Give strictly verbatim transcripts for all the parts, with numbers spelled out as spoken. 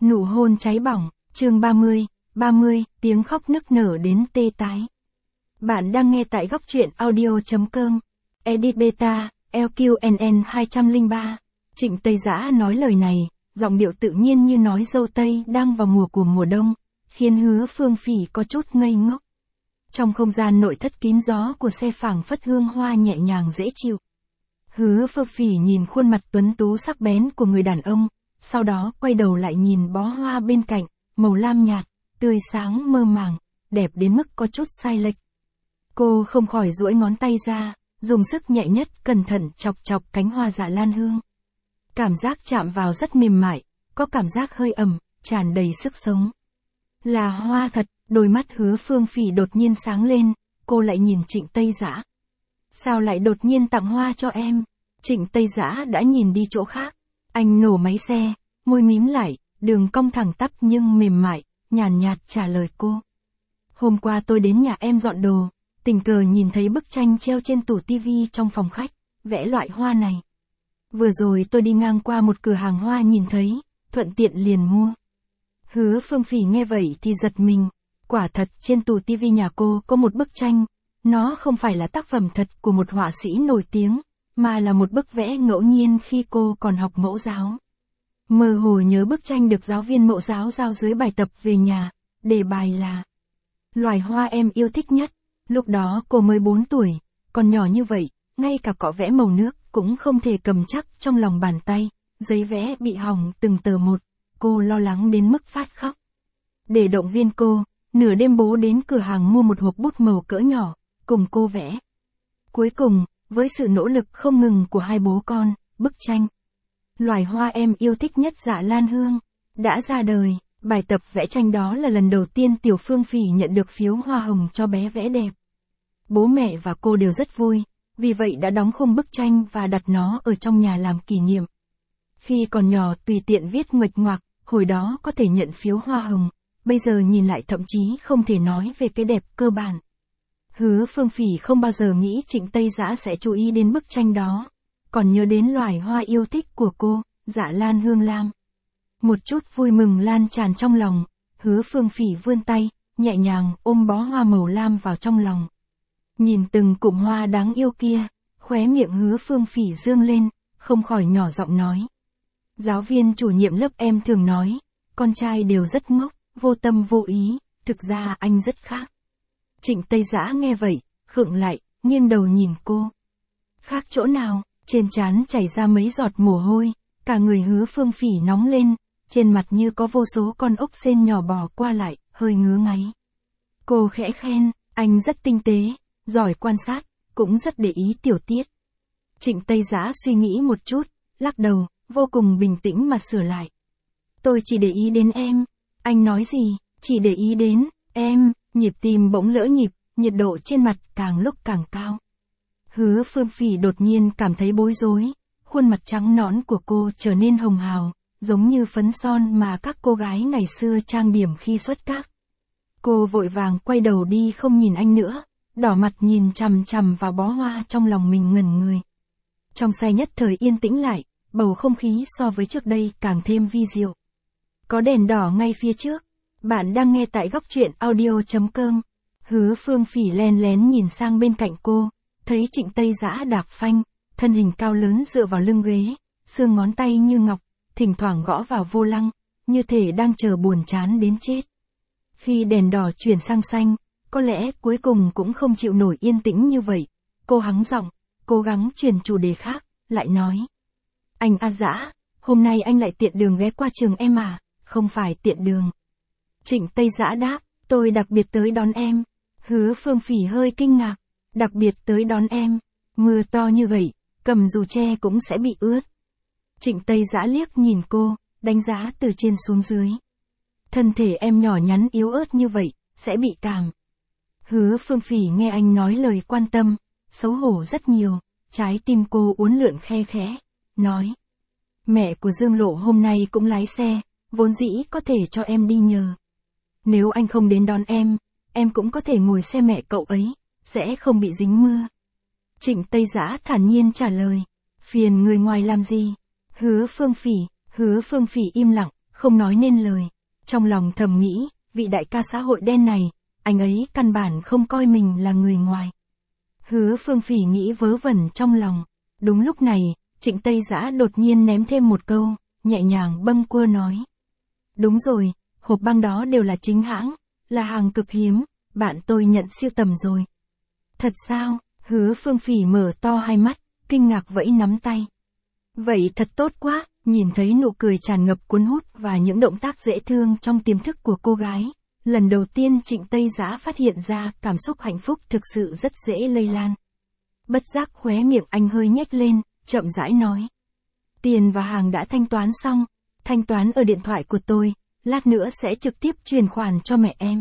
Nụ hôn cháy bỏng, chương ba mươi, ba mươi, tiếng khóc nức nở đến tê tái. Bạn đang nghe tại góc truyện audio chấm com. Edit Beta, L Q N N hai không ba. Trịnh Tây Dã nói lời này, giọng điệu tự nhiên như nói dâu Tây đang vào mùa của mùa đông, khiến Hứa Phương Phỉ có chút ngây ngốc. Trong không gian nội thất kín gió của xe phảng phất hương hoa nhẹ nhàng dễ chịu. Hứa Phương Phỉ nhìn khuôn mặt tuấn tú sắc bén của người đàn ông, sau đó quay đầu lại nhìn bó hoa bên cạnh, màu lam nhạt, tươi sáng mơ màng, đẹp đến mức có chút sai lệch. Cô không khỏi duỗi ngón tay ra, dùng sức nhẹ nhất cẩn thận chọc chọc cánh hoa dạ lan hương. Cảm giác chạm vào rất mềm mại, có cảm giác hơi ẩm, tràn đầy sức sống. Là hoa thật, đôi mắt Hứa Phương Phỉ đột nhiên sáng lên, cô lại nhìn Trịnh Tây Dã. Sao lại đột nhiên tặng hoa cho em? Trịnh Tây Dã đã nhìn đi chỗ khác. Anh nổ máy xe, môi mím lại, đường cong thẳng tắp nhưng mềm mại, nhàn nhạt trả lời cô. Hôm qua tôi đến nhà em dọn đồ, tình cờ nhìn thấy bức tranh treo trên tủ tivi trong phòng khách, vẽ loại hoa này. Vừa rồi tôi đi ngang qua một cửa hàng hoa nhìn thấy, thuận tiện liền mua. Hứa Phương Phỉ nghe vậy thì giật mình, quả thật trên tủ tivi nhà cô có một bức tranh, nó không phải là tác phẩm thật của một họa sĩ nổi tiếng, mà là một bức vẽ ngẫu nhiên khi cô còn học mẫu giáo. Mơ hồ nhớ bức tranh được giáo viên mẫu giáo giao dưới bài tập về nhà, đề bài là loài hoa em yêu thích nhất. Lúc đó cô mới bốn tuổi, còn nhỏ như vậy, ngay cả cọ vẽ màu nước cũng không thể cầm chắc trong lòng bàn tay, giấy vẽ bị hỏng từng tờ một, cô lo lắng đến mức phát khóc. Để động viên cô, nửa đêm bố đến cửa hàng mua một hộp bút màu cỡ nhỏ, cùng cô vẽ. Cuối cùng, với sự nỗ lực không ngừng của hai bố con, bức tranh loài hoa em yêu thích nhất dạ lan hương đã ra đời. Bài tập vẽ tranh đó là lần đầu tiên Tiểu Phương Phỉ nhận được phiếu hoa hồng cho bé vẽ đẹp. Bố mẹ và cô đều rất vui, vì vậy đã đóng khung bức tranh và đặt nó ở trong nhà làm kỷ niệm. Khi còn nhỏ tùy tiện viết nguệch ngoạc, hồi đó có thể nhận phiếu hoa hồng, bây giờ nhìn lại thậm chí không thể nói về cái đẹp cơ bản. Hứa Phương Phỉ không bao giờ nghĩ Trịnh Tây Dã sẽ chú ý đến bức tranh đó, còn nhớ đến loài hoa yêu thích của cô, dạ lan hương lam. Một chút vui mừng lan tràn trong lòng, Hứa Phương Phỉ vươn tay, nhẹ nhàng ôm bó hoa màu lam vào trong lòng. Nhìn từng cụm hoa đáng yêu kia, khóe miệng Hứa Phương Phỉ dương lên, không khỏi nhỏ giọng nói. Giáo viên chủ nhiệm lớp em thường nói, con trai đều rất ngốc, vô tâm vô ý, thực ra anh rất khác. Trịnh Tây Dã nghe vậy, khựng lại, nghiêng đầu nhìn cô. Khác chỗ nào? Trên trán chảy ra mấy giọt mồ hôi, cả người Hứa Phương Phỉ nóng lên, trên mặt như có vô số con ốc sên nhỏ bò qua lại, hơi ngứa ngáy. Cô khẽ khen, anh rất tinh tế, giỏi quan sát, cũng rất để ý tiểu tiết. Trịnh Tây Dã suy nghĩ một chút, lắc đầu, vô cùng bình tĩnh mà sửa lại. Tôi chỉ để ý đến em. Anh nói gì? Chỉ để ý đến em. Nhịp tim bỗng lỡ nhịp, nhiệt độ trên mặt càng lúc càng cao. Hứa Phương Phỉ đột nhiên cảm thấy bối rối, khuôn mặt trắng nõn của cô trở nên hồng hào, giống như phấn son mà các cô gái ngày xưa trang điểm khi xuất các. Cô vội vàng quay đầu đi không nhìn anh nữa, đỏ mặt nhìn chằm chằm vào bó hoa trong lòng mình ngẩn người. Trong xe nhất thời yên tĩnh lại, bầu không khí so với trước đây càng thêm vi diệu. Có đèn đỏ ngay phía trước. Bạn đang nghe tại góc truyện audio chấm com. Hứa Phương Phỉ len lén nhìn sang bên cạnh cô, thấy Trịnh Tây Dã đạp phanh, thân hình cao lớn dựa vào lưng ghế, xương ngón tay như ngọc, thỉnh thoảng gõ vào vô lăng, như thể đang chờ buồn chán đến chết. Khi đèn đỏ chuyển sang xanh, có lẽ cuối cùng cũng không chịu nổi yên tĩnh như vậy, cô hắng giọng, cố gắng chuyển chủ đề khác, lại nói. Anh A Dã, hôm nay anh lại tiện đường ghé qua trường em à? Không phải tiện đường. Trịnh Tây Dã đáp, tôi đặc biệt tới đón em. Hứa Phương Phỉ hơi kinh ngạc, đặc biệt tới đón em. Mưa to như vậy, cầm dù che cũng sẽ bị ướt. Trịnh Tây Dã liếc nhìn cô, đánh giá từ trên xuống dưới. Thân thể em nhỏ nhắn yếu ớt như vậy, sẽ bị cảm. Hứa Phương Phỉ nghe anh nói lời quan tâm, xấu hổ rất nhiều, trái tim cô uốn lượn khe khẽ, nói. Mẹ của Dương Lộ hôm nay cũng lái xe, vốn dĩ có thể cho em đi nhờ. Nếu anh không đến đón em, em cũng có thể ngồi xe mẹ cậu ấy, sẽ không bị dính mưa. Trịnh Tây Dã thản nhiên trả lời, phiền người ngoài làm gì? Hứa Phương Phỉ, Hứa Phương Phỉ im lặng, không nói nên lời. Trong lòng thầm nghĩ, vị đại ca xã hội đen này, anh ấy căn bản không coi mình là người ngoài. Hứa Phương Phỉ nghĩ vớ vẩn trong lòng. Đúng lúc này, Trịnh Tây Dã đột nhiên ném thêm một câu, nhẹ nhàng bâng quơ nói. Đúng rồi, hộp băng đó đều là chính hãng, là hàng cực hiếm, bạn tôi nhận siêu tầm rồi. Thật sao? Hứa Phương Phỉ mở to hai mắt, kinh ngạc vẫy nắm tay. Vậy thật tốt quá, nhìn thấy nụ cười tràn ngập cuốn hút và những động tác dễ thương trong tiềm thức của cô gái. Lần đầu tiên Trịnh Tây Dã phát hiện ra cảm xúc hạnh phúc thực sự rất dễ lây lan. Bất giác khóe miệng anh hơi nhếch lên, chậm rãi nói. Tiền và hàng đã thanh toán xong, thanh toán ở điện thoại của tôi, lát nữa sẽ trực tiếp chuyển khoản cho mẹ em.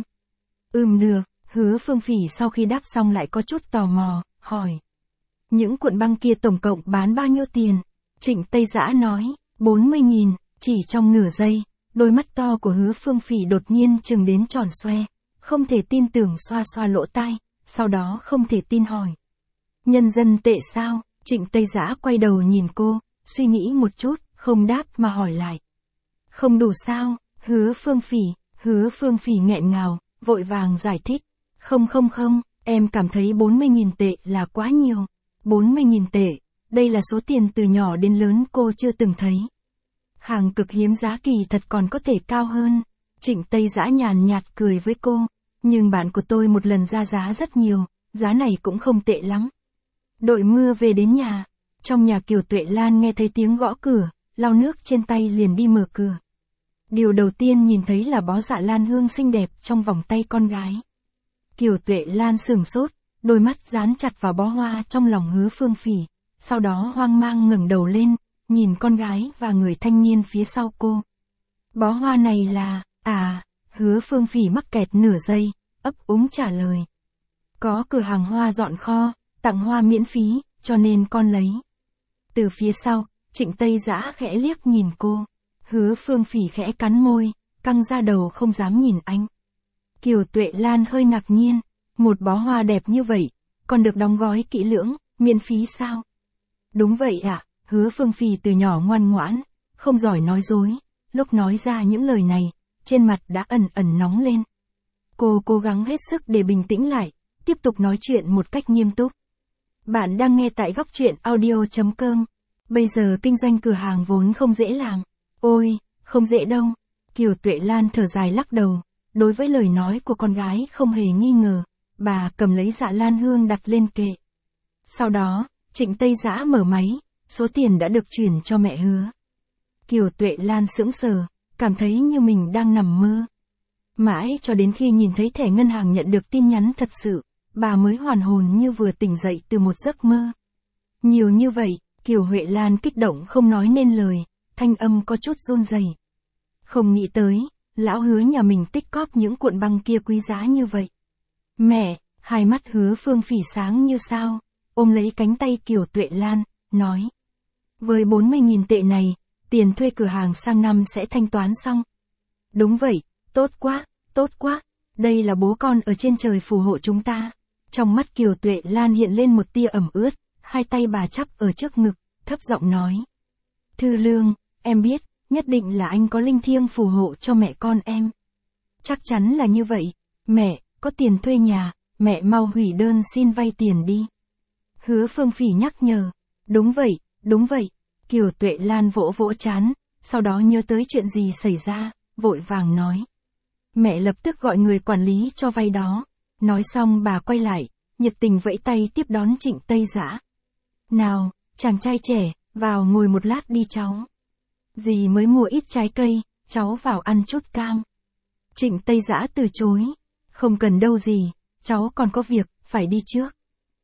Ừm được, Hứa Phương Phỉ sau khi đáp xong lại có chút tò mò, hỏi. Những cuộn băng kia tổng cộng bán bao nhiêu tiền? Trịnh Tây Dã nói, bốn mươi nghìn, chỉ trong nửa giây, đôi mắt to của Hứa Phương Phỉ đột nhiên trừng đến tròn xoe, không thể tin tưởng xoa xoa lỗ tai, sau đó không thể tin hỏi. Nhân dân tệ sao? Trịnh Tây Dã quay đầu nhìn cô, suy nghĩ một chút, không đáp mà hỏi lại. Không đủ sao? Hứa Phương Phỉ, Hứa Phương Phỉ nghẹn ngào, vội vàng giải thích. Không không không, em cảm thấy bốn mươi nghìn tệ là quá nhiều. bốn mươi nghìn tệ, đây là số tiền từ nhỏ đến lớn cô chưa từng thấy. Hàng cực hiếm giá kỳ thật còn có thể cao hơn. Trịnh Tây Dã nhàn nhạt cười với cô. Nhưng bạn của tôi một lần ra giá rất nhiều, giá này cũng không tệ lắm. Đội mưa về đến nhà. Trong nhà Kiều Tuệ Lan nghe thấy tiếng gõ cửa, lau nước trên tay liền đi mở cửa. Điều đầu tiên nhìn thấy là bó dạ lan hương xinh đẹp trong vòng tay con gái. Kiều Tuệ Lan sửng sốt, đôi mắt dán chặt vào bó hoa trong lòng Hứa Phương Phỉ, sau đó hoang mang ngẩng đầu lên, nhìn con gái và người thanh niên phía sau cô. Bó hoa này là, à, Hứa Phương Phỉ mắc kẹt nửa giây, ấp úng trả lời. Có cửa hàng hoa dọn kho, tặng hoa miễn phí, cho nên con lấy. Từ phía sau, Trịnh Tây Dã khẽ liếc nhìn cô. Hứa Phương Phỉ khẽ cắn môi, căng ra đầu không dám nhìn anh. Kiều Tuệ Lan hơi ngạc nhiên, một bó hoa đẹp như vậy, còn được đóng gói kỹ lưỡng, miễn phí sao? Đúng vậy ạ, à, Hứa Phương Phỉ từ nhỏ ngoan ngoãn, không giỏi nói dối, lúc nói ra những lời này, trên mặt đã ẩn ẩn nóng lên. Cô cố gắng hết sức để bình tĩnh lại, tiếp tục nói chuyện một cách nghiêm túc. Bạn đang nghe tại góc truyện audio chấm com. Bây giờ kinh doanh cửa hàng vốn không dễ làm. Ôi, không dễ đâu. Kiều Tuệ Lan thở dài lắc đầu. Đối với lời nói của con gái không hề nghi ngờ, bà cầm lấy dạ lan hương đặt lên kệ. Sau đó, Trịnh Tây Dã mở máy, số tiền đã được chuyển cho mẹ Hứa. Kiều Tuệ Lan sững sờ, cảm thấy như mình đang nằm mơ. Mãi cho đến khi nhìn thấy thẻ ngân hàng nhận được tin nhắn thật sự, bà mới hoàn hồn như vừa tỉnh dậy từ một giấc mơ. Nhiều như vậy, Kiều Huệ Lan kích động không nói nên lời, thanh âm có chút run rẩy. Không nghĩ tới, lão Hứa nhà mình tích cóp những cuộn băng kia quý giá như vậy. Mẹ, hai mắt Hứa Phương Phỉ sáng như sao, ôm lấy cánh tay Kiều Tuệ Lan, nói. Với bốn mươi nghìn tệ này, tiền thuê cửa hàng sang năm sẽ thanh toán xong. Đúng vậy, tốt quá, tốt quá, đây là bố con ở trên trời phù hộ chúng ta. Trong mắt Kiều Tuệ Lan hiện lên một tia ẩm ướt, hai tay bà chắp ở trước ngực, thấp giọng nói. Thư Lương, em biết, nhất định là anh có linh thiêng phù hộ cho mẹ con em. Chắc chắn là như vậy, mẹ, có tiền thuê nhà, mẹ mau hủy đơn xin vay tiền đi. Hứa Phương Phỉ nhắc nhở. Đúng vậy, đúng vậy. Kiều Tuệ Lan vỗ vỗ trán, sau đó nhớ tới chuyện gì xảy ra, vội vàng nói. Mẹ lập tức gọi người quản lý cho vay đó. Nói xong bà quay lại, nhiệt tình vẫy tay tiếp đón Trịnh Tây Dã. Nào, chàng trai trẻ, vào ngồi một lát đi cháu. Dì mới mua ít trái cây, cháu vào ăn chút cam. Trịnh Tây Dã từ chối. Không cần đâu dì, cháu còn có việc, phải đi trước.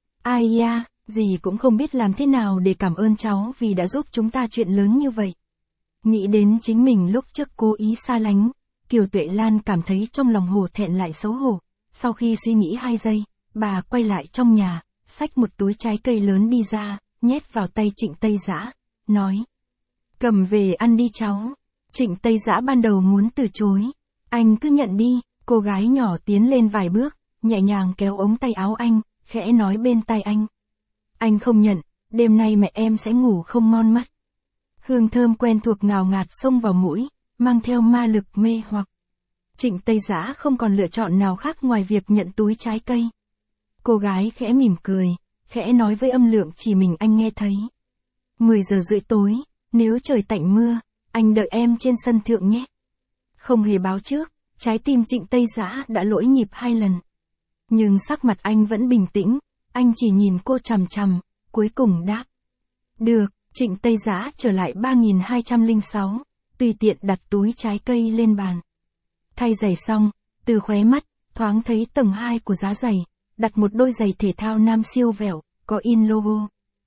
Ai da, dì cũng không biết làm thế nào để cảm ơn cháu vì đã giúp chúng ta chuyện lớn như vậy. Nghĩ đến chính mình lúc trước cố ý xa lánh, Kiều Tuệ Lan cảm thấy trong lòng hổ thẹn lại xấu hổ. Sau khi suy nghĩ hai giây, bà quay lại trong nhà, xách một túi trái cây lớn đi ra, nhét vào tay Trịnh Tây Dã, nói. Cầm về ăn đi cháu. Trịnh Tây Dã ban đầu muốn từ chối. Anh cứ nhận đi. Cô gái nhỏ tiến lên vài bước, nhẹ nhàng kéo ống tay áo anh, khẽ nói bên tai anh. Anh không nhận, đêm nay mẹ em sẽ ngủ không ngon mất. Hương thơm quen thuộc ngào ngạt xông vào mũi, mang theo ma lực mê hoặc. Trịnh Tây Giã không còn lựa chọn nào khác ngoài việc nhận túi trái cây. Cô gái khẽ mỉm cười, khẽ nói với âm lượng chỉ mình anh nghe thấy. mười giờ rưỡi tối, nếu trời tạnh mưa, anh đợi em trên sân thượng nhé. Không hề báo trước, trái tim Trịnh Tây Giã đã lỗi nhịp hai lần. Nhưng sắc mặt anh vẫn bình tĩnh, anh chỉ nhìn cô chằm chằm, cuối cùng đáp. Được, Trịnh Tây Giã trở lại ba nghìn hai trăm lẻ sáu, tùy tiện đặt túi trái cây lên bàn. Thay giày xong, từ khóe mắt, thoáng thấy tầng hai của giá giày, đặt một đôi giày thể thao nam siêu vẹo, có in logo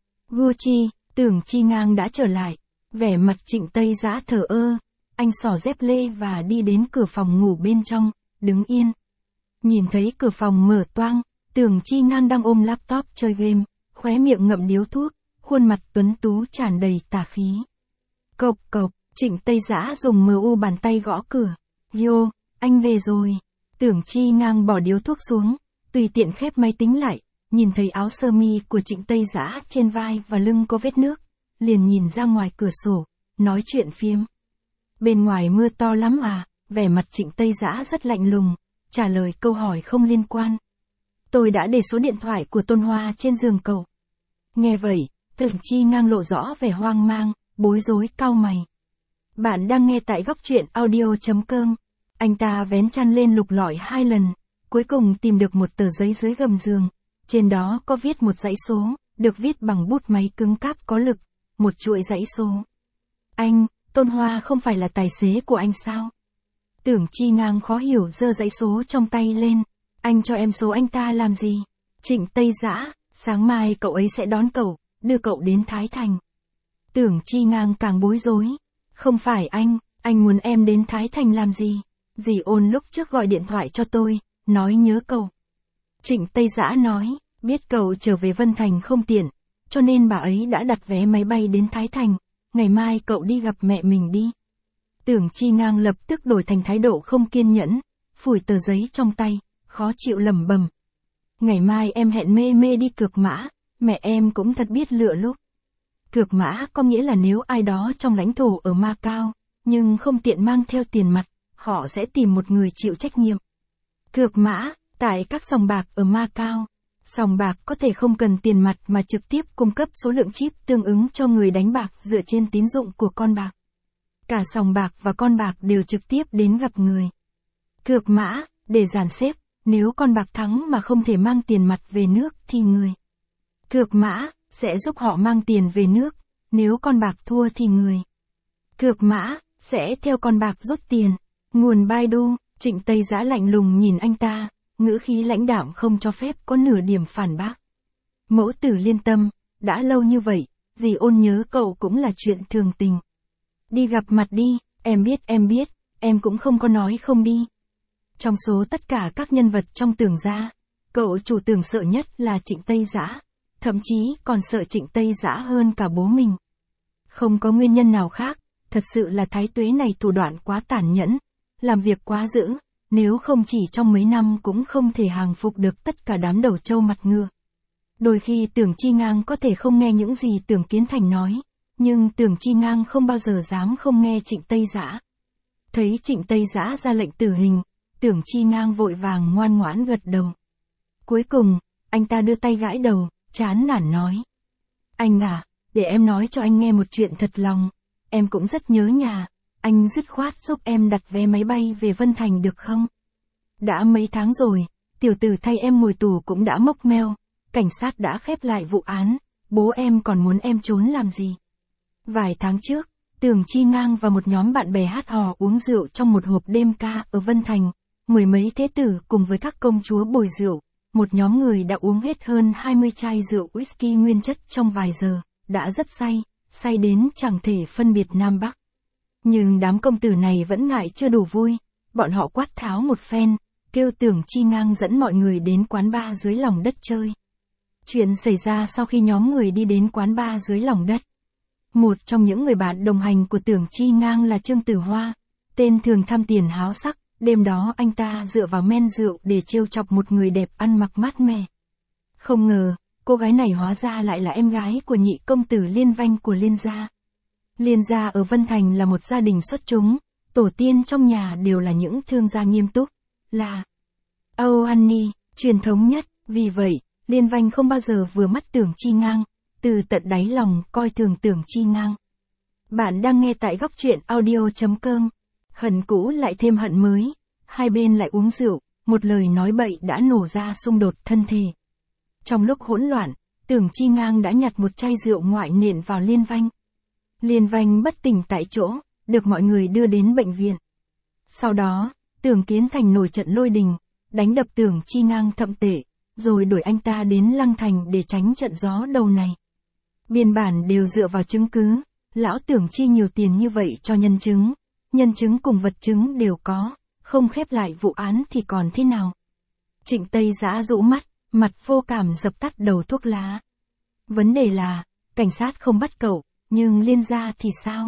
Gucci. Tưởng Chi Ngang đã trở lại, vẻ mặt Trịnh Tây Giã thờ ơ, anh xỏ dép lê và đi đến cửa phòng ngủ bên trong, đứng yên. Nhìn thấy cửa phòng mở toang, Tưởng Chi Ngang đang ôm laptop chơi game, khóe miệng ngậm điếu thuốc, khuôn mặt tuấn tú tràn đầy tà khí. Cộc cộc, Trịnh Tây Giã dùng mờ u bàn tay gõ cửa. Yo, anh về rồi. Tưởng Chi Ngang bỏ điếu thuốc xuống, tùy tiện khép máy tính lại, nhìn thấy áo sơ mi của Trịnh Tây Giã trên vai và lưng có vết nước, liền nhìn ra ngoài cửa sổ, nói chuyện phiếm. Bên ngoài mưa to lắm à? Vẻ mặt Trịnh Tây Giã rất lạnh lùng, trả lời câu hỏi không liên quan. Tôi đã để số điện thoại của Tôn Hoa trên giường cậu. Nghe vậy, Tưởng Chi Ngang lộ rõ vẻ hoang mang, bối rối cau mày. Bạn đang nghe tại góc truyện audio chấm com. Anh ta vén chăn lên lục lọi hai lần, cuối cùng tìm được một tờ giấy dưới gầm giường. Trên đó có viết một dãy số, được viết bằng bút máy cứng cáp có lực, một chuỗi dãy số. Anh, Tôn Hoa không phải là tài xế của anh sao? Tưởng Chi Ngang khó hiểu giơ dãy số trong tay lên. Anh cho em số anh ta làm gì? Trịnh Tây Giã, sáng mai cậu ấy sẽ đón cậu, đưa cậu đến Thái Thành. Tưởng Chi Ngang càng bối rối. Không phải anh, anh muốn em đến Thái Thành làm gì? Dì Ôn lúc trước gọi điện thoại cho tôi, nói nhớ cậu. Trịnh Tây Giã nói, biết cậu trở về Vân Thành không tiện, cho nên bà ấy đã đặt vé máy bay đến Thái Thành, ngày mai cậu đi gặp mẹ mình đi. Tưởng Chi Ngang lập tức đổi thành thái độ không kiên nhẫn, phủi tờ giấy trong tay, khó chịu lẩm bẩm. Ngày mai em hẹn Mê Mê đi cược mã, mẹ em cũng thật biết lựa lúc. Cược mã có nghĩa là nếu ai đó trong lãnh thổ ở Macau, nhưng không tiện mang theo tiền mặt, họ sẽ tìm một người chịu trách nhiệm. Cược mã, tại các sòng bạc ở Macau, sòng bạc có thể không cần tiền mặt mà trực tiếp cung cấp số lượng chip tương ứng cho người đánh bạc dựa trên tín dụng của con bạc. Cả sòng bạc và con bạc đều trực tiếp đến gặp người. Cược mã, để dàn xếp, nếu con bạc thắng mà không thể mang tiền mặt về nước thì người cược mã sẽ giúp họ mang tiền về nước, nếu con bạc thua thì người cược mã sẽ theo con bạc rút tiền. Nguồn Baidu. Trịnh Tây Giã lạnh lùng nhìn anh ta, ngữ khí lãnh đạm không cho phép có nửa điểm phản bác. Mẫu tử Liên Tâm, đã lâu như vậy, dì Ôn nhớ cậu cũng là chuyện thường tình. Đi gặp mặt đi, em biết em biết, em cũng không có nói không đi. Trong số tất cả các nhân vật trong Tưởng gia, cậu chủ Tưởng sợ nhất là Trịnh Tây Giã, thậm chí còn sợ Trịnh Tây Giã hơn cả bố mình. Không có nguyên nhân nào khác, thật sự là Thái Tuế này thủ đoạn quá tàn nhẫn, làm việc quá dữ, nếu không chỉ trong mấy năm cũng không thể hàng phục được tất cả đám đầu trâu mặt ngựa. Đôi khi Tưởng Chi Ngang có thể không nghe những gì Tưởng Kiến Thành nói, nhưng Tưởng Chi Ngang không bao giờ dám không nghe Trịnh Tây Giã. Thấy Trịnh Tây Giã ra lệnh tử hình, Tưởng Chi Ngang vội vàng ngoan ngoãn gật đầu. Cuối cùng, anh ta đưa tay gãi đầu, chán nản nói. Anh à, để em nói cho anh nghe một chuyện thật lòng, em cũng rất nhớ nhà, anh dứt khoát giúp em đặt vé máy bay về Vân Thành được không? Đã mấy tháng rồi, tiểu tử thay em ngồi tù cũng đã mốc meo, cảnh sát đã khép lại vụ án, bố em còn muốn em trốn làm gì? Vài tháng trước, Tưởng Chi Ngang và một nhóm bạn bè hát hò uống rượu trong một hộp đêm ca ở Vân Thành, mười mấy thế tử cùng với các công chúa bồi rượu, một nhóm người đã uống hết hơn hai mươi chai rượu whisky nguyên chất trong vài giờ, đã rất say, say đến chẳng thể phân biệt Nam Bắc. Nhưng đám công tử này vẫn ngại chưa đủ vui, bọn họ quát tháo một phen, kêu Tưởng Chi Ngang dẫn mọi người đến quán bar dưới lòng đất chơi. Chuyện xảy ra sau khi nhóm người đi đến quán bar dưới lòng đất. Một trong những người bạn đồng hành của Tưởng Chi Ngang là Trương Tử Hoa, tên thường tham tiền háo sắc, đêm đó anh ta dựa vào men rượu để trêu chọc một người đẹp ăn mặc mát mẻ. Không ngờ, cô gái này hóa ra lại là em gái của nhị công tử Liên Vanh của Liên gia. Liên gia ở Vân Thành là một gia đình xuất chúng, tổ tiên trong nhà đều là những thương gia nghiêm túc, là Âu Annie, truyền thống nhất, vì vậy, Liên Vanh không bao giờ vừa mắt Tưởng Chi Ngang, từ tận đáy lòng coi thường Tưởng Chi Ngang. Bạn đang nghe tại góc truyện audio.com, hận cũ lại thêm hận mới, hai bên lại uống rượu, một lời nói bậy đã nổ ra xung đột thân thể. Trong lúc hỗn loạn, Tưởng Chi Ngang đã nhặt một chai rượu ngoại nện vào Liên Vanh. Liên Vanh bất tỉnh tại chỗ, được mọi người đưa đến bệnh viện. Sau đó, Tưởng Kiến Thành nổi trận lôi đình, đánh đập Tưởng Chi Ngang thậm tệ, rồi đuổi anh ta đến Lăng Thành để tránh trận gió đầu này. Biên bản đều dựa vào chứng cứ, lão Tưởng chi nhiều tiền như vậy cho nhân chứng, nhân chứng cùng vật chứng đều có, không khép lại vụ án thì còn thế nào. Trịnh Tây Dã rũ mắt, mặt vô cảm dập tắt đầu thuốc lá. Vấn đề là, cảnh sát không bắt cậu, nhưng Liên gia thì sao?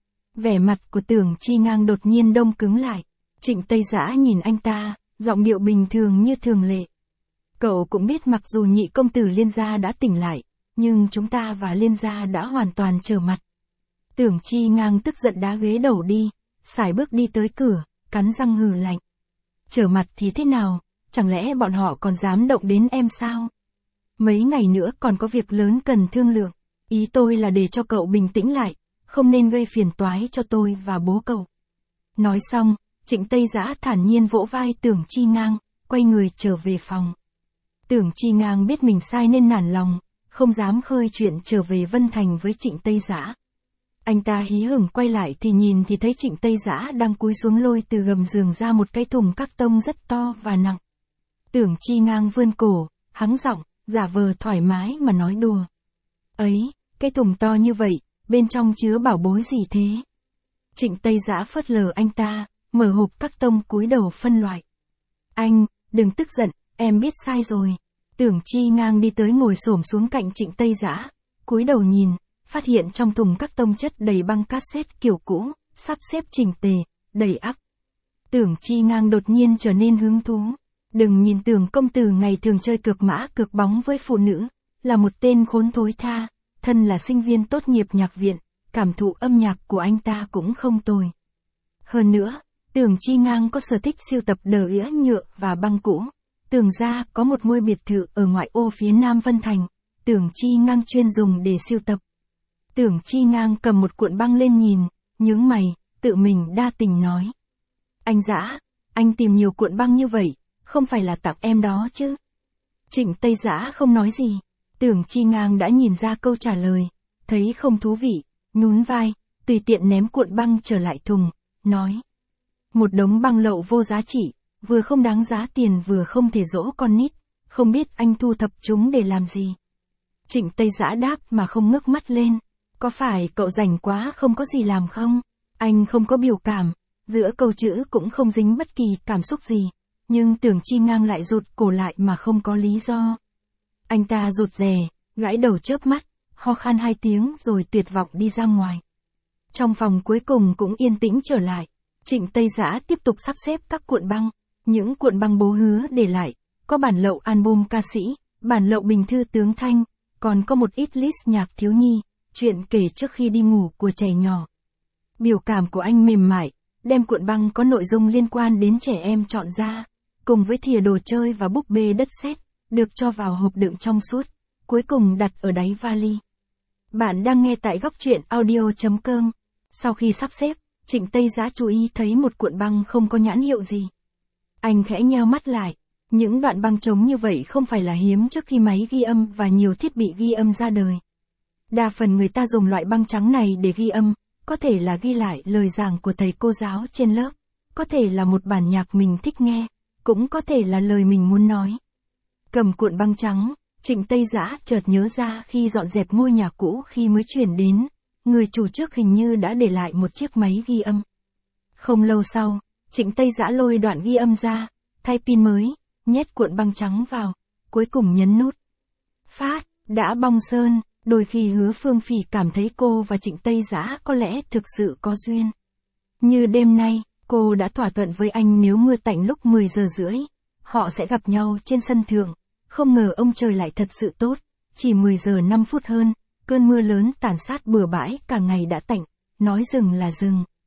Vẻ mặt của Tưởng Chi Ngang đột nhiên đông cứng lại. Trịnh Tây Dã nhìn anh ta, giọng điệu bình thường như thường lệ. Cậu cũng biết mặc dù nhị công tử Liên gia đã tỉnh lại, nhưng chúng ta và Liên gia đã hoàn toàn trở mặt. Tưởng Chi Ngang tức giận đá ghế đầu đi, sải bước đi tới cửa, cắn răng hừ lạnh. Trở mặt thì thế nào, chẳng lẽ bọn họ còn dám động đến em sao? Mấy ngày nữa còn có việc lớn cần thương lượng, ý tôi là để cho cậu bình tĩnh lại, không nên gây phiền toái cho tôi và bố cậu. Nói xong, Trịnh Tây Dã thản nhiên vỗ vai Tưởng Chi Ngang, quay người trở về phòng. Tưởng Chi Ngang biết mình sai nên nản lòng, không dám khơi chuyện trở về Vân Thành với Trịnh Tây Dã. Anh ta hí hửng quay lại thì nhìn thì thấy Trịnh Tây Dã đang cúi xuống lôi từ gầm giường ra một cái thùng các tông rất to và nặng. Tưởng Chi Ngang vươn cổ, hắng giọng, giả vờ thoải mái mà nói đùa. Ấy, cái thùng to như vậy, bên trong chứa bảo bối gì thế? Trịnh Tây Dã phớt lờ anh ta, mở hộp các tông cúi đầu phân loại. Anh, đừng tức giận, em biết sai rồi. Tưởng Chi Ngang đi tới ngồi xổm xuống cạnh Trịnh Tây Dã, cúi đầu nhìn, phát hiện trong thùng các tông chất đầy băng cassette kiểu cũ, sắp xếp chỉnh tề, đầy ắp. Tưởng Chi Ngang đột nhiên trở nên hứng thú. Đừng nhìn Tưởng công tử ngày thường chơi cược mã cược bóng với phụ nữ, là một tên khốn thối tha, thân là sinh viên tốt nghiệp nhạc viện, cảm thụ âm nhạc của anh ta cũng không tồi. Hơn nữa, Tưởng Chi Ngang có sở thích sưu tập đờ ĩa nhựa và băng cũ. Tưởng gia có một ngôi biệt thự ở ngoại ô phía nam Vân Thành, Tưởng Chi Ngang chuyên dùng để sưu tập. Tưởng Chi Ngang cầm một cuộn băng lên nhìn, nhướng mày, tự mình đa tình nói. Anh Dã, anh tìm nhiều cuộn băng như vậy, không phải là tặng em đó chứ? Trịnh Tây Dã không nói gì, Tưởng Chi Ngang đã nhìn ra câu trả lời, thấy không thú vị, nhún vai, tùy tiện ném cuộn băng trở lại thùng, nói. Một đống băng lậu vô giá trị, vừa không đáng giá tiền vừa không thể dỗ con nít, không biết anh thu thập chúng để làm gì. Trịnh Tây Dã đáp mà không ngước mắt lên, có phải cậu rảnh quá không có gì làm không? Anh không có biểu cảm, giữa câu chữ cũng không dính bất kỳ cảm xúc gì, nhưng Tưởng Chi Ngang lại rụt cổ lại mà không có lý do. Anh ta rụt rè, gãi đầu chớp mắt, ho khan hai tiếng rồi tuyệt vọng đi ra ngoài. Trong phòng cuối cùng cũng yên tĩnh trở lại, Trịnh Tây Dã tiếp tục sắp xếp các cuộn băng, những cuộn băng bố hứa để lại, có bản lậu album ca sĩ, bản lậu bình thư tướng Thanh, còn có một ít list nhạc thiếu nhi, chuyện kể trước khi đi ngủ của trẻ nhỏ. Biểu cảm của anh mềm mại, đem cuộn băng có nội dung liên quan đến trẻ em chọn ra, cùng với thìa đồ chơi và búp bê đất sét, được cho vào hộp đựng trong suốt, cuối cùng đặt ở đáy vali. Bạn đang nghe tại góc truyện audio.com. Sau khi sắp xếp, Trịnh Tây Dã chú ý thấy một cuộn băng không có nhãn hiệu gì. Anh khẽ nheo mắt lại, những đoạn băng trống như vậy không phải là hiếm trước khi máy ghi âm và nhiều thiết bị ghi âm ra đời. Đa phần người ta dùng loại băng trắng này để ghi âm, có thể là ghi lại lời giảng của thầy cô giáo trên lớp, có thể là một bản nhạc mình thích nghe, cũng có thể là lời mình muốn nói. Cầm cuộn băng trắng, Trịnh Tây Dã chợt nhớ ra khi dọn dẹp ngôi nhà cũ khi mới chuyển đến, người chủ trước hình như đã để lại một chiếc máy ghi âm. Không lâu sau, Trịnh Tây Dã lôi đoạn ghi âm ra, thay pin mới, nhét cuộn băng trắng vào, cuối cùng nhấn nút. Phát, đã bong sơn, đôi khi Hứa Phương Phỉ cảm thấy cô và Trịnh Tây Dã có lẽ thực sự có duyên. Như đêm nay, cô đã thỏa thuận với anh nếu mưa tạnh lúc mười giờ rưỡi, họ sẽ gặp nhau trên sân thượng. Không ngờ ông trời lại thật sự tốt, chỉ mười giờ năm phút hơn, cơn mưa lớn tàn sát bừa bãi cả ngày đã tạnh, nói dừng là dừng.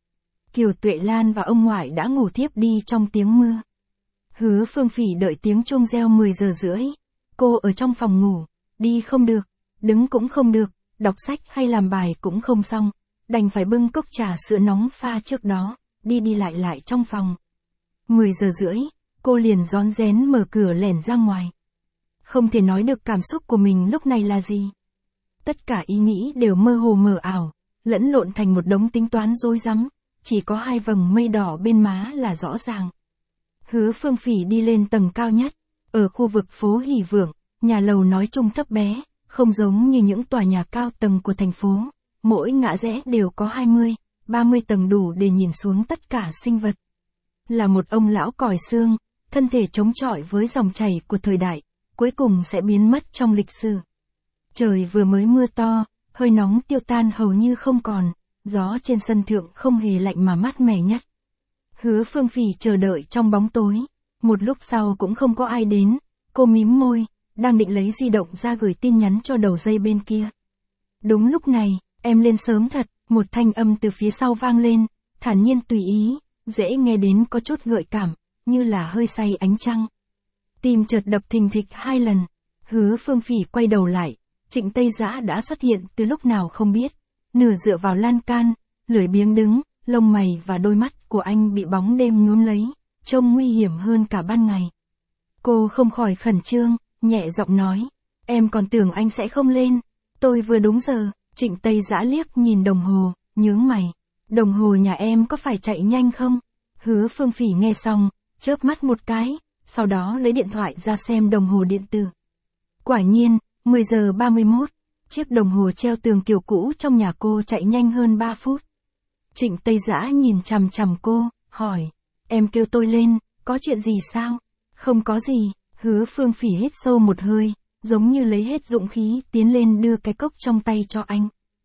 Kiều Tuệ Lan và ông ngoại đã ngủ thiếp đi trong tiếng mưa. Hứa Phương Phỉ đợi tiếng chuông reo mười giờ rưỡi. Cô ở trong phòng ngủ, đi không được, đứng cũng không được, đọc sách hay làm bài cũng không xong, đành phải bưng cốc trà sữa nóng pha trước đó, đi đi lại lại trong phòng. mười giờ rưỡi, cô liền rón rén mở cửa lẻn ra ngoài. Không thể nói được cảm xúc của mình lúc này là gì. Tất cả ý nghĩ đều mơ hồ mờ ảo, lẫn lộn thành một đống tính toán rối rắm, chỉ có hai vầng mây đỏ bên má là rõ ràng. Hứa Phương Phỉ đi lên tầng cao nhất, ở khu vực phố Hỷ Vượng, nhà lầu nói chung thấp bé, không giống như những tòa nhà cao tầng của thành phố, mỗi ngã rẽ đều có hai mươi, ba mươi tầng đủ để nhìn xuống tất cả sinh vật. Là một ông lão còi xương, thân thể chống chọi với dòng chảy của thời đại, cuối cùng sẽ biến mất trong lịch sử. Trời vừa mới mưa to, hơi nóng tiêu tan hầu như không còn, gió trên sân thượng không hề lạnh mà mát mẻ nhất. Hứa Phương Phỉ chờ đợi trong bóng tối, một lúc sau cũng không có ai đến, cô mím môi, đang định lấy di động ra gửi tin nhắn cho đầu dây bên kia. Đúng lúc này, em lên sớm thật, một thanh âm từ phía sau vang lên, thản nhiên tùy ý, dễ nghe đến có chút gợi cảm, như là hơi say ánh trăng. Tim chợt đập thình thịch hai lần, Hứa Phương Phỉ quay đầu lại, Trịnh Tây Dã đã xuất hiện từ lúc nào không biết, nửa dựa vào lan can, lười biếng đứng, lông mày và đôi mắt của anh bị bóng đêm nhuốm lấy, trông nguy hiểm hơn cả ban ngày. Cô không khỏi khẩn trương, nhẹ giọng nói, em còn tưởng anh sẽ không lên, tôi vừa đúng giờ. Trịnh Tây Dã liếc nhìn đồng hồ, nhướng mày, đồng hồ nhà em có phải chạy nhanh không? Hứa Phương Phỉ nghe xong, chớp mắt một cái, sau đó lấy điện thoại ra xem đồng hồ điện tử. Quả nhiên, mười giờ ba mươi mốt, chiếc đồng hồ treo tường kiểu cũ trong nhà cô chạy nhanh hơn ba phút. Trịnh Tây Dã nhìn chằm chằm cô, hỏi, em kêu tôi lên, có chuyện gì sao? Không có gì. Hứa Phương Phỉ hít sâu một hơi, giống như lấy hết dũng khí tiến lên đưa cái cốc trong tay cho anh.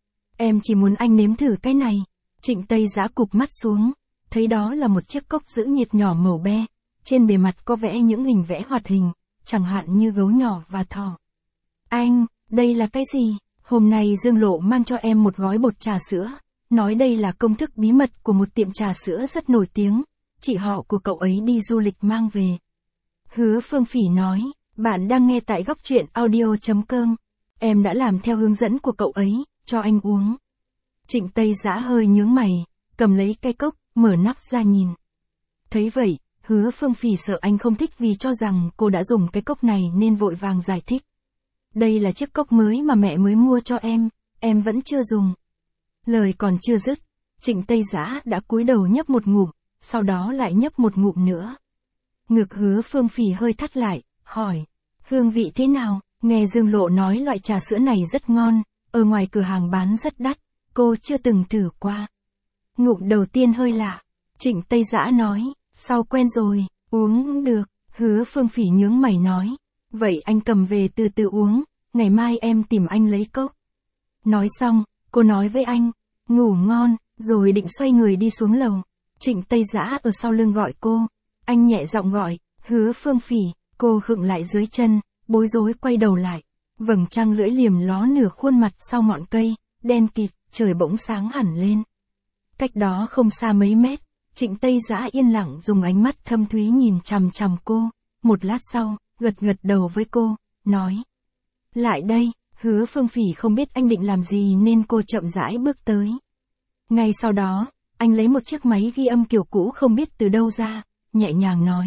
Em chỉ muốn anh nếm thử cái này. Trịnh Tây Dã cụp mắt xuống, thấy đó là một chiếc cốc giữ nhiệt nhỏ màu be, trên bề mặt có vẽ những hình vẽ hoạt hình, chẳng hạn như gấu nhỏ và thỏ. Anh, đây là cái gì? Hôm nay Dương Lộ mang cho em một gói bột trà sữa, nói đây là công thức bí mật của một tiệm trà sữa rất nổi tiếng, chị họ của cậu ấy đi du lịch mang về. Hứa Phương Phỉ nói, bạn đang nghe tại góc truyện audio chấm com. Em đã làm theo hướng dẫn của cậu ấy, cho anh uống. Trịnh Tây Dã hơi nhướng mày, cầm lấy cái cốc, mở nắp ra nhìn. Thấy vậy, Hứa Phương Phỉ sợ anh không thích vì cho rằng cô đã dùng cái cốc này nên vội vàng giải thích. Đây là chiếc cốc mới mà mẹ mới mua cho em, em vẫn chưa dùng. Lời còn chưa dứt, Trịnh Tây Dã đã cúi đầu nhấp một ngụm, sau đó lại nhấp một ngụm nữa. Ngực Hứa Phương Phỉ hơi thắt lại, hỏi, hương vị thế nào? Nghe Dương Lộ nói loại trà sữa này rất ngon, ở ngoài cửa hàng bán rất đắt, cô chưa từng thử qua. Ngụm đầu tiên hơi lạ, Trịnh Tây Dã nói, sau quen rồi, uống được. Hứa Phương Phỉ nhướng mày nói, vậy anh cầm về từ từ uống, ngày mai em tìm anh lấy cốc. Nói xong, cô nói với anh, ngủ ngon, rồi định xoay người đi xuống lầu. Trịnh Tây Dã ở sau lưng gọi cô, anh nhẹ giọng gọi, Hứa Phương Phỉ, cô khựng lại dưới chân, bối rối quay đầu lại. Vầng trăng lưỡi liềm ló nửa khuôn mặt sau ngọn cây, đen kịt, trời bỗng sáng hẳn lên. Cách đó không xa mấy mét, Trịnh Tây Dã yên lặng dùng ánh mắt thâm thúy nhìn chằm chằm cô, một lát sau, gật gật đầu với cô, nói. Lại đây. Hứa Phương Phỉ không biết anh định làm gì nên cô chậm rãi bước tới. Ngay sau đó, anh lấy một chiếc máy ghi âm kiểu cũ không biết từ đâu ra, nhẹ nhàng nói.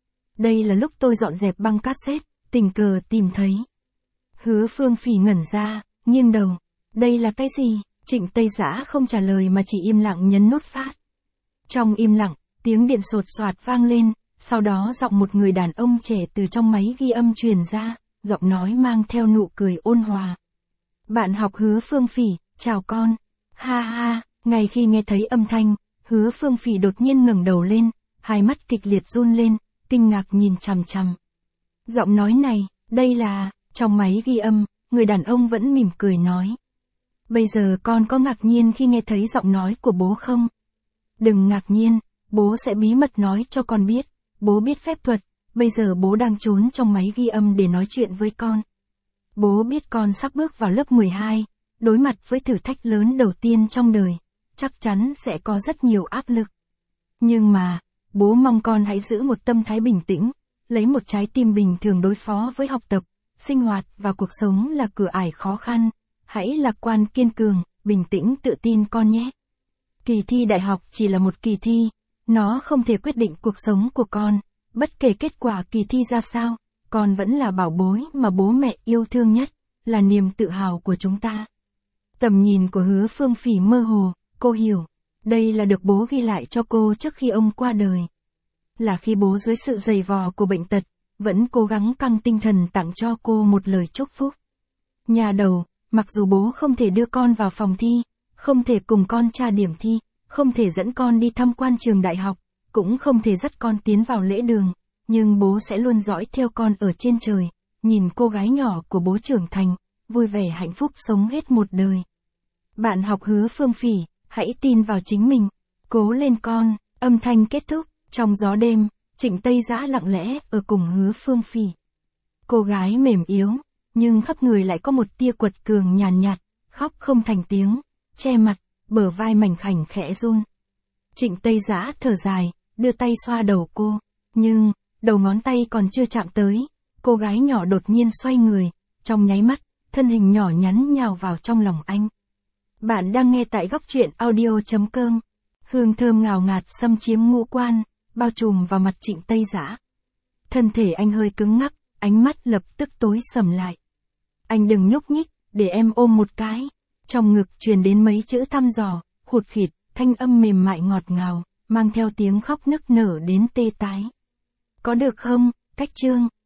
Đây là lúc tôi dọn dẹp băng cassette, tình cờ tìm thấy. Hứa Phương Phỉ ngẩn ra, nghiêng đầu. Đây là cái gì? Trịnh Tây Dã không trả lời mà chỉ im lặng nhấn nút phát. Trong im lặng, tiếng điện sột soạt vang lên, sau đó giọng một người đàn ông trẻ từ trong máy ghi âm truyền ra, giọng nói mang theo nụ cười ôn hòa. Bạn học Hứa Phương Phỉ, chào con. Ha ha, ngay khi nghe thấy âm thanh, Hứa Phương Phỉ đột nhiên ngẩng đầu lên, hai mắt kịch liệt run lên, kinh ngạc nhìn chằm chằm. Giọng nói này, đây là, trong máy ghi âm, người đàn ông vẫn mỉm cười nói. Bây giờ con có ngạc nhiên khi nghe thấy giọng nói của bố không? Đừng ngạc nhiên, bố sẽ bí mật nói cho con biết, bố biết phép thuật, bây giờ bố đang trốn trong máy ghi âm để nói chuyện với con. Bố biết con sắp bước vào lớp mười hai, đối mặt với thử thách lớn đầu tiên trong đời, chắc chắn sẽ có rất nhiều áp lực. Nhưng mà, bố mong con hãy giữ một tâm thái bình tĩnh, lấy một trái tim bình thường đối phó với học tập, sinh hoạt và cuộc sống là cửa ải khó khăn. Hãy lạc quan kiên cường, bình tĩnh tự tin con nhé. Kỳ thi đại học chỉ là một kỳ thi, nó không thể quyết định cuộc sống của con. Bất kể kết quả kỳ thi ra sao, con vẫn là bảo bối mà bố mẹ yêu thương nhất, là niềm tự hào của chúng ta. Tầm nhìn của Hứa Phương Phỉ mơ hồ, cô hiểu. Đây là được bố ghi lại cho cô trước khi ông qua đời. Là khi bố dưới sự dày vò của bệnh tật, vẫn cố gắng căng tinh thần tặng cho cô một lời chúc phúc. Nhà đầu, mặc dù bố không thể đưa con vào phòng thi, không thể cùng con tra điểm thi, không thể dẫn con đi tham quan trường đại học, cũng không thể dắt con tiến vào lễ đường, nhưng bố sẽ luôn dõi theo con ở trên trời, nhìn cô gái nhỏ của bố trưởng thành, vui vẻ hạnh phúc sống hết một đời. Bạn học Hứa Phương Phỉ, hãy tin vào chính mình. Cố lên con. Âm thanh kết thúc. Trong gió đêm, Trịnh Tây Dã lặng lẽ ở cùng Hứa Phương Phỉ. Cô gái mềm yếu, nhưng khắp người lại có một tia quật cường nhàn nhạt, khóc không thành tiếng, che mặt, bờ vai mảnh khảnh khẽ run. Trịnh Tây Dã thở dài, đưa tay xoa đầu cô, nhưng, đầu ngón tay còn chưa chạm tới, cô gái nhỏ đột nhiên xoay người, trong nháy mắt, thân hình nhỏ nhắn nhào vào trong lòng anh. Bạn đang nghe tại góc truyện audio chấm com. Hương thơm ngào ngạt xâm chiếm ngũ quan, bao trùm vào mặt Trịnh Tây Dã. Thân thể anh hơi cứng ngắc, ánh mắt lập tức tối sầm lại. Anh đừng nhúc nhích, để em ôm một cái. Trong ngực truyền đến mấy chữ thăm dò, hụt khịt, thanh âm mềm mại ngọt ngào, mang theo tiếng khóc nức nở đến tê tái. Có được không, Cách Trương?